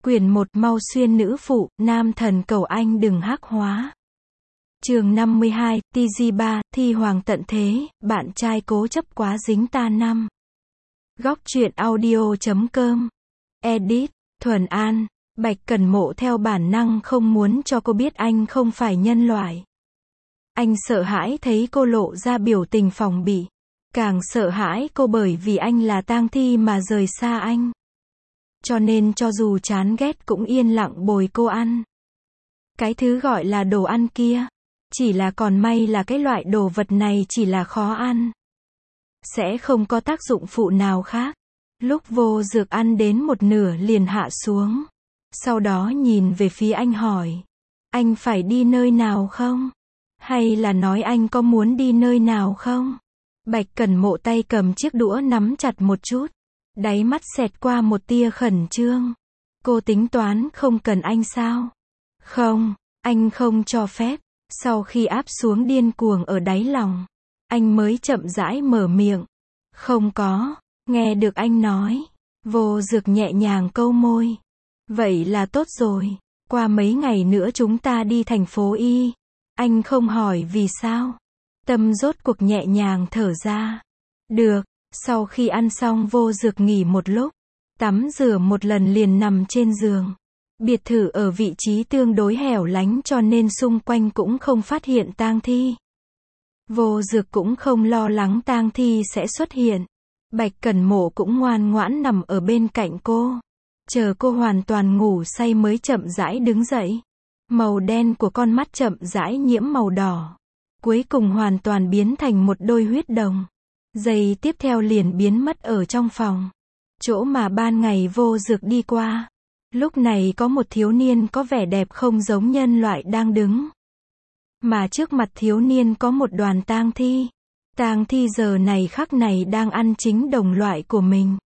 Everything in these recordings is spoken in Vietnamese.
Quyển 1 Mau xuyên nữ phụ, nam thần cầu anh đừng hắc hóa. Chương 52, TG3, thi hoàng tận thế, bạn trai cố chấp quá dính ta năm. Góc truyện audio.com. Edit, Thuần An. Bạch Cẩn Mộ theo bản năng không muốn cho cô biết anh không phải nhân loại. Anh sợ hãi thấy cô lộ ra biểu tình phòng bị. Càng sợ hãi cô bởi vì anh là tang thi mà rời xa anh. Cho nên cho dù chán ghét cũng yên lặng bồi cô ăn. Cái thứ gọi là đồ ăn kia. Chỉ là còn may là cái loại đồ vật này chỉ là khó ăn. Sẽ không có tác dụng phụ nào khác. Lúc Vô Dược ăn đến một nửa liền hạ xuống. Sau đó nhìn về phía anh hỏi. Anh phải đi nơi nào không? Hay là nói anh có muốn đi nơi nào không? Bạch Cẩn Mộ tay cầm chiếc đũa nắm chặt một chút. Đáy mắt xẹt qua một tia khẩn trương. Cô tính toán không cần anh sao? Không, anh không cho phép. Sau khi áp xuống điên cuồng ở đáy lòng, anh mới chậm rãi mở miệng. Không có, nghe được anh nói. Vô Dược nhẹ nhàng câu môi. Vậy là tốt rồi, qua mấy ngày nữa chúng ta đi thành phố Y. Anh không hỏi vì sao. Tâm rốt cuộc nhẹ nhàng thở ra. Được, sau khi ăn xong Vô Dược nghỉ một lúc. Tắm rửa một lần liền nằm trên giường. Biệt thự ở vị trí tương đối hẻo lánh cho nên xung quanh cũng không phát hiện tang thi. Vô Dược cũng không lo lắng tang thi sẽ xuất hiện. Bạch Cẩn Mộ cũng ngoan ngoãn nằm ở bên cạnh cô. Chờ cô hoàn toàn ngủ say mới chậm rãi đứng dậy. Màu đen của con mắt chậm rãi nhiễm màu đỏ. Cuối cùng hoàn toàn biến thành một đôi huyết đồng. Giây tiếp theo liền biến mất ở trong phòng. Chỗ mà ban ngày Vô Dược đi qua. Lúc này có một thiếu niên có vẻ đẹp không giống nhân loại đang đứng. Mà trước mặt thiếu niên có một đoàn tang thi. Tang thi giờ này khắc này đang ăn chính đồng loại của mình.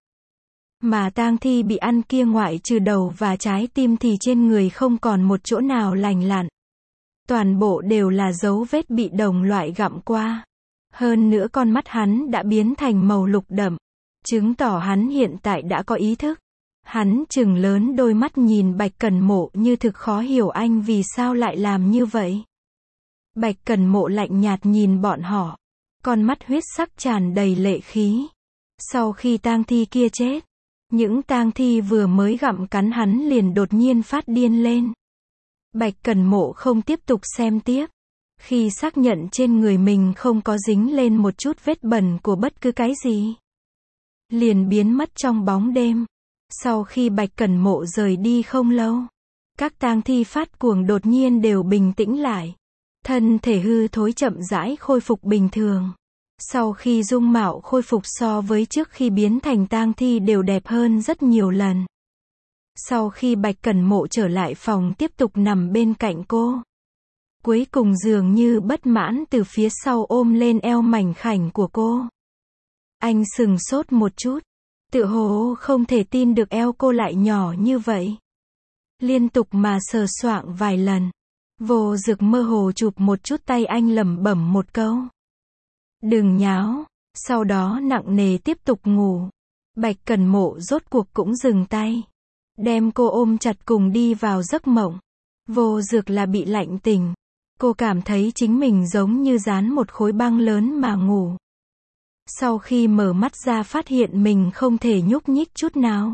Mà tang thi bị ăn kia ngoại trừ đầu và trái tim thì trên người không còn một chỗ nào lành lặn. Toàn bộ đều là dấu vết bị đồng loại gặm qua. Hơn nữa con mắt hắn đã biến thành màu lục đậm. Chứng tỏ hắn hiện tại đã có ý thức. Hắn trừng lớn đôi mắt nhìn Bạch Cẩn Mộ như thực khó hiểu anh vì sao lại làm như vậy. Bạch Cẩn Mộ lạnh nhạt nhìn bọn họ. Con mắt huyết sắc tràn đầy lệ khí. Sau khi tang thi kia chết, những tang thi vừa mới gặm cắn hắn liền đột nhiên phát điên lên. Bạch Cẩn Mộ không tiếp tục xem tiếp. Khi xác nhận trên người mình không có dính lên một chút vết bẩn của bất cứ cái gì, liền biến mất trong bóng đêm. Sau khi Bạch Cẩn Mộ rời đi không lâu, các tang thi phát cuồng đột nhiên đều bình tĩnh lại. Thân thể hư thối chậm rãi khôi phục bình thường. Sau khi dung mạo khôi phục so với trước khi biến thành tang thi đều đẹp hơn rất nhiều lần. Sau khi Bạch Cẩn Mộ trở lại phòng tiếp tục nằm bên cạnh cô. Cuối cùng dường như bất mãn từ phía sau ôm lên eo mảnh khảnh của cô. Anh sừng sốt một chút. Tựa hồ không thể tin được eo cô lại nhỏ như vậy. Liên tục mà sờ soạng vài lần. Vô Dược mơ hồ chụp một chút tay anh lẩm bẩm một câu. Đừng nháo. Sau đó nặng nề tiếp tục ngủ. Bạch Cẩn Mộ rốt cuộc cũng dừng tay. Đem cô ôm chặt cùng đi vào giấc mộng. Vô Dược là bị lạnh tình. Cô cảm thấy chính mình giống như dán một khối băng lớn mà ngủ. Sau khi mở mắt ra phát hiện mình không thể nhúc nhích chút nào.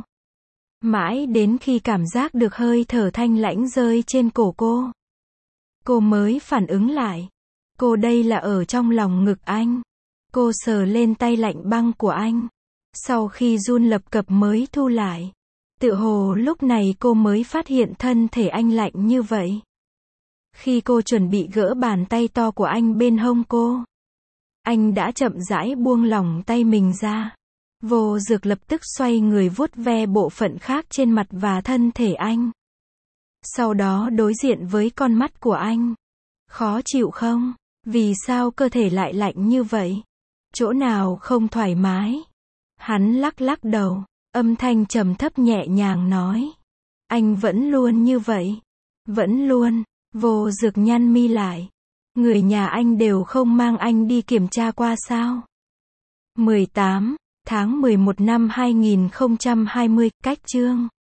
Mãi đến khi cảm giác được hơi thở thanh lãnh rơi trên cổ cô mới phản ứng lại. Cô đây là ở trong lòng ngực anh. Cô sờ lên tay lạnh băng của anh. Sau khi run lập cập mới thu lại. Tựa hồ lúc này cô mới phát hiện thân thể anh lạnh như vậy. Khi cô chuẩn bị gỡ bàn tay to của anh bên hông cô, anh đã chậm rãi buông lỏng tay mình ra. Vô Dược lập tức xoay người vuốt ve bộ phận khác trên mặt và thân thể anh. Sau đó đối diện với con mắt của anh. Khó chịu không? Vì sao cơ thể lại lạnh như vậy? Chỗ nào không thoải mái? Hắn lắc lắc đầu, âm thanh trầm thấp nhẹ nhàng nói. Anh vẫn luôn như vậy. Vẫn luôn. Vô Dược nhăn mi lại. Người nhà anh đều không mang anh đi kiểm tra qua sao? 18 tháng 11 năm 2020, cách chương